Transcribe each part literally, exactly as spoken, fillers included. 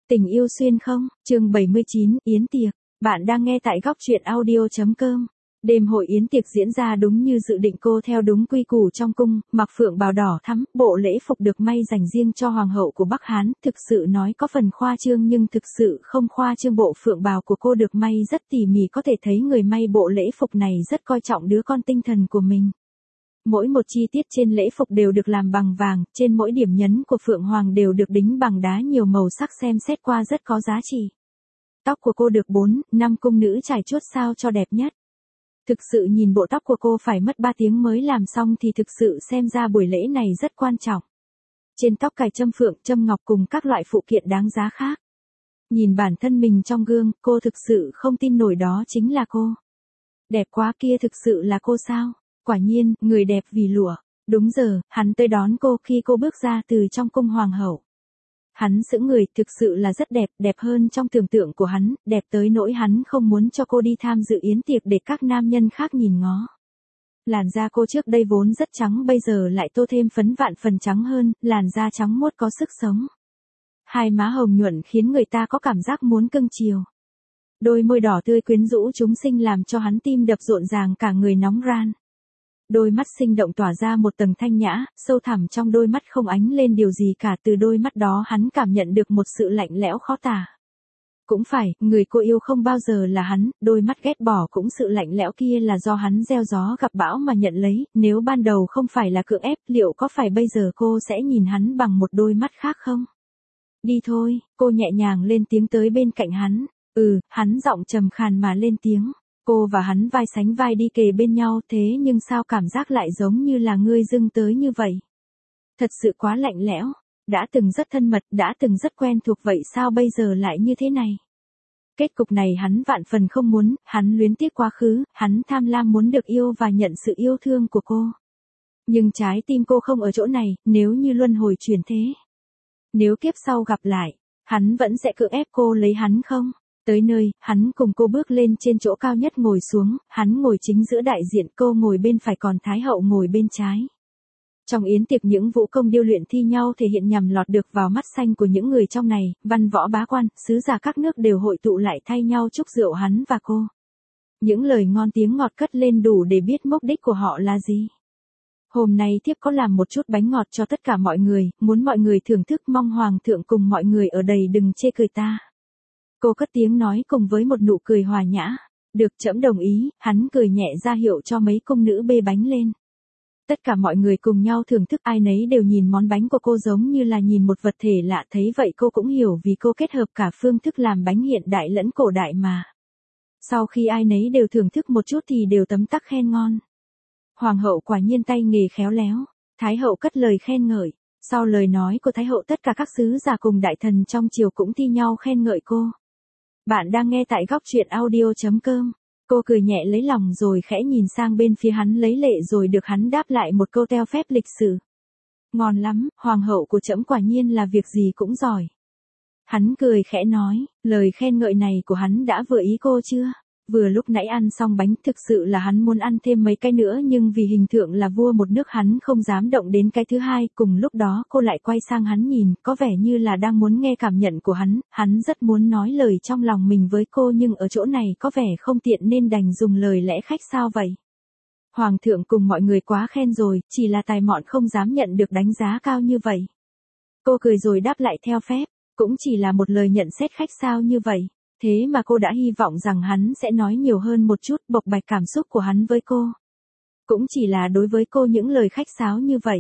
Tình yêu xuyên không, chương bảy mươi chín, yến tiệc. Bạn đang nghe tại góc truyện audio chấm com. Đêm hội yến tiệc diễn ra đúng như dự định, cô theo đúng quy củ trong cung, mặc phượng bào đỏ thắm, bộ lễ phục được may dành riêng cho hoàng hậu của Bắc Hán, thực sự nói có phần khoa trương nhưng thực sự không khoa trương, bộ phượng bào của cô được may rất tỉ mỉ, có thể thấy người may bộ lễ phục này rất coi trọng đứa con tinh thần của mình. Mỗi một chi tiết trên lễ phục đều được làm bằng vàng, trên mỗi điểm nhấn của Phượng Hoàng đều được đính bằng đá nhiều màu sắc, xem xét qua rất có giá trị. Tóc của cô được bốn, năm cung nữ trải chuốt sao cho đẹp nhất. Thực sự nhìn bộ tóc của cô phải mất ba tiếng mới làm xong thì thực sự xem ra buổi lễ này rất quan trọng. Trên tóc cài châm phượng, châm ngọc cùng các loại phụ kiện đáng giá khác. Nhìn bản thân mình trong gương, cô thực sự không tin nổi đó chính là cô. Đẹp quá, kia thực sự là cô sao? Quả nhiên, người đẹp vì lụa. Đúng giờ, hắn tới đón cô khi cô bước ra từ trong cung hoàng hậu. Hắn sững người, thực sự là rất đẹp, đẹp hơn trong tưởng tượng của hắn, đẹp tới nỗi hắn không muốn cho cô đi tham dự yến tiệc để các nam nhân khác nhìn ngó. Làn da cô trước đây vốn rất trắng, bây giờ lại tô thêm phấn vạn phần trắng hơn, làn da trắng muốt có sức sống. Hai má hồng nhuận khiến người ta có cảm giác muốn cưng chiều. Đôi môi đỏ tươi quyến rũ chúng sinh làm cho hắn tim đập rộn ràng, cả người nóng ran. Đôi mắt sinh động tỏa ra một tầng thanh nhã, sâu thẳm trong đôi mắt không ánh lên điều gì cả, từ đôi mắt đó hắn cảm nhận được một sự lạnh lẽo khó tả. Cũng phải, người cô yêu không bao giờ là hắn, đôi mắt ghét bỏ cũng sự lạnh lẽo kia là do hắn gieo gió gặp bão mà nhận lấy, nếu ban đầu không phải là cưỡng ép, liệu có phải bây giờ cô sẽ nhìn hắn bằng một đôi mắt khác không? Đi thôi, cô nhẹ nhàng lên tiếng tới bên cạnh hắn. Ừ, hắn giọng trầm khàn mà lên tiếng. Cô và hắn vai sánh vai đi kề bên nhau, thế nhưng sao cảm giác lại giống như là ngươi dưng tới như vậy? Thật sự quá lạnh lẽo, đã từng rất thân mật, đã từng rất quen thuộc, vậy sao bây giờ lại như thế này? Kết cục này hắn vạn phần không muốn, hắn luyến tiếc quá khứ, hắn tham lam muốn được yêu và nhận sự yêu thương của cô. Nhưng trái tim cô không ở chỗ này, nếu như luân hồi chuyển thế. Nếu kiếp sau gặp lại, hắn vẫn sẽ cưỡng ép cô lấy hắn không? Tới nơi, hắn cùng cô bước lên trên chỗ cao nhất ngồi xuống, hắn ngồi chính giữa đại diện, cô ngồi bên phải còn Thái hậu ngồi bên trái. Trong yến tiệc những vũ công điêu luyện thi nhau thể hiện nhằm lọt được vào mắt xanh của những người trong này, văn võ bá quan, sứ giả các nước đều hội tụ lại thay nhau chúc rượu hắn và cô. Những lời ngon tiếng ngọt cất lên đủ để biết mục đích của họ là gì. Hôm nay thiếp có làm một chút bánh ngọt cho tất cả mọi người, muốn mọi người thưởng thức, mong hoàng thượng cùng mọi người ở đây đừng chê cười ta. Cô cất tiếng nói cùng với một nụ cười hòa nhã. Được, trẫm đồng ý, hắn cười nhẹ ra hiệu cho mấy cung nữ bê bánh lên. Tất cả mọi người cùng nhau thưởng thức, ai nấy đều nhìn món bánh của cô giống như là nhìn một vật thể lạ, thấy vậy cô cũng hiểu vì cô kết hợp cả phương thức làm bánh hiện đại lẫn cổ đại mà. Sau khi ai nấy đều thưởng thức một chút thì đều tấm tắc khen ngon. Hoàng hậu quả nhiên tay nghề khéo léo, Thái hậu cất lời khen ngợi. Sau lời nói của Thái hậu tất cả các sứ giả cùng đại thần trong triều cũng thi nhau khen ngợi cô. Bạn đang nghe tại góc truyện audio chấm com. Cô cười nhẹ lấy lòng rồi khẽ nhìn sang bên phía hắn lấy lệ rồi được hắn đáp lại một câu theo phép lịch sử. Ngon lắm, hoàng hậu của trẫm quả nhiên là việc gì cũng giỏi. Hắn cười khẽ nói, lời khen ngợi này của hắn đã vừa ý cô chưa? Vừa lúc nãy ăn xong bánh, thực sự là hắn muốn ăn thêm mấy cái nữa nhưng vì hình tượng là vua một nước hắn không dám động đến cái thứ hai, cùng lúc đó cô lại quay sang hắn nhìn, có vẻ như là đang muốn nghe cảm nhận của hắn, hắn rất muốn nói lời trong lòng mình với cô nhưng ở chỗ này có vẻ không tiện nên đành dùng lời lẽ khách sao vậy. Hoàng thượng cùng mọi người quá khen rồi, chỉ là tài mọn không dám nhận được đánh giá cao như vậy. Cô cười rồi đáp lại theo phép, cũng chỉ là một lời nhận xét khách sao như vậy. Thế mà cô đã hy vọng rằng hắn sẽ nói nhiều hơn một chút, bộc bạch cảm xúc của hắn với cô. Cũng chỉ là đối với cô những lời khách sáo như vậy.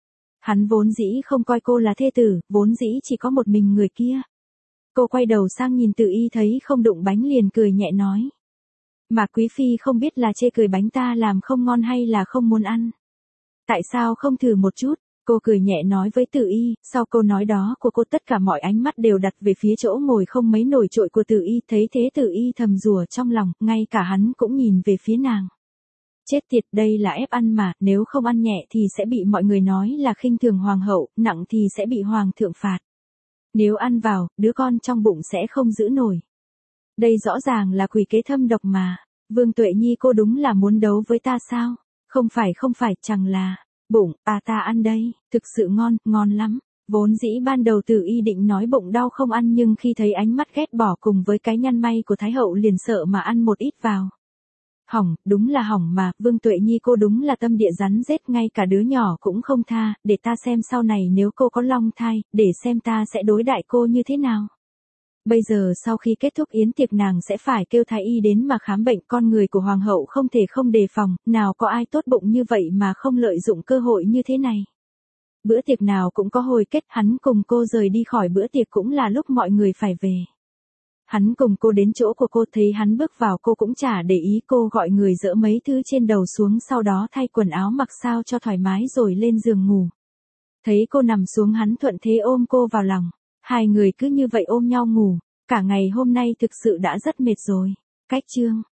Hắn vốn dĩ không coi cô là thê tử, vốn dĩ chỉ có một mình người kia. Cô quay đầu sang nhìn Từ Y thấy không đụng bánh liền cười nhẹ nói. Mà quý phi không biết là chê cười bánh ta làm không ngon hay là không muốn ăn. Tại sao không thử một chút? Cô cười nhẹ nói với Từ Y, sau câu nói đó của cô tất cả mọi ánh mắt đều đặt về phía chỗ ngồi không mấy nổi trội của Từ Y, thấy thế Từ Y thầm rủa trong lòng, ngay cả hắn cũng nhìn về phía nàng. Chết tiệt, đây là ép ăn mà, nếu không ăn nhẹ thì sẽ bị mọi người nói là khinh thường hoàng hậu, nặng thì sẽ bị hoàng thượng phạt. Nếu ăn vào, đứa con trong bụng sẽ không giữ nổi. Đây rõ ràng là quỷ kế thâm độc mà. Vương Tuệ Nhi, cô đúng là muốn đấu với ta sao? Không phải không phải, chẳng là... Bụng, à ta ăn đây, thực sự ngon, ngon lắm. Vốn dĩ ban đầu Tử Y định nói bụng đau không ăn nhưng khi thấy ánh mắt ghét bỏ cùng với cái nhăn may của Thái hậu liền sợ mà ăn một ít vào. Hỏng, đúng là hỏng mà, Vương Tuệ Nhi cô đúng là tâm địa rắn rết, ngay cả đứa nhỏ cũng không tha, để ta xem sau này nếu cô có long thai, để xem ta sẽ đối đại cô như thế nào. Bây giờ sau khi kết thúc yến tiệc nàng sẽ phải kêu thái y đến mà khám bệnh, con người của hoàng hậu không thể không đề phòng, nào có ai tốt bụng như vậy mà không lợi dụng cơ hội như thế này. Bữa tiệc nào cũng có hồi kết, hắn cùng cô rời đi khỏi bữa tiệc cũng là lúc mọi người phải về. Hắn cùng cô đến chỗ của cô, thấy hắn bước vào cô cũng chả để ý, cô gọi người dỡ mấy thứ trên đầu xuống sau đó thay quần áo mặc sao cho thoải mái rồi lên giường ngủ. Thấy cô nằm xuống hắn thuận thế ôm cô vào lòng. Hai người cứ như vậy ôm nhau ngủ, cả ngày hôm nay thực sự đã rất mệt rồi. Cách chương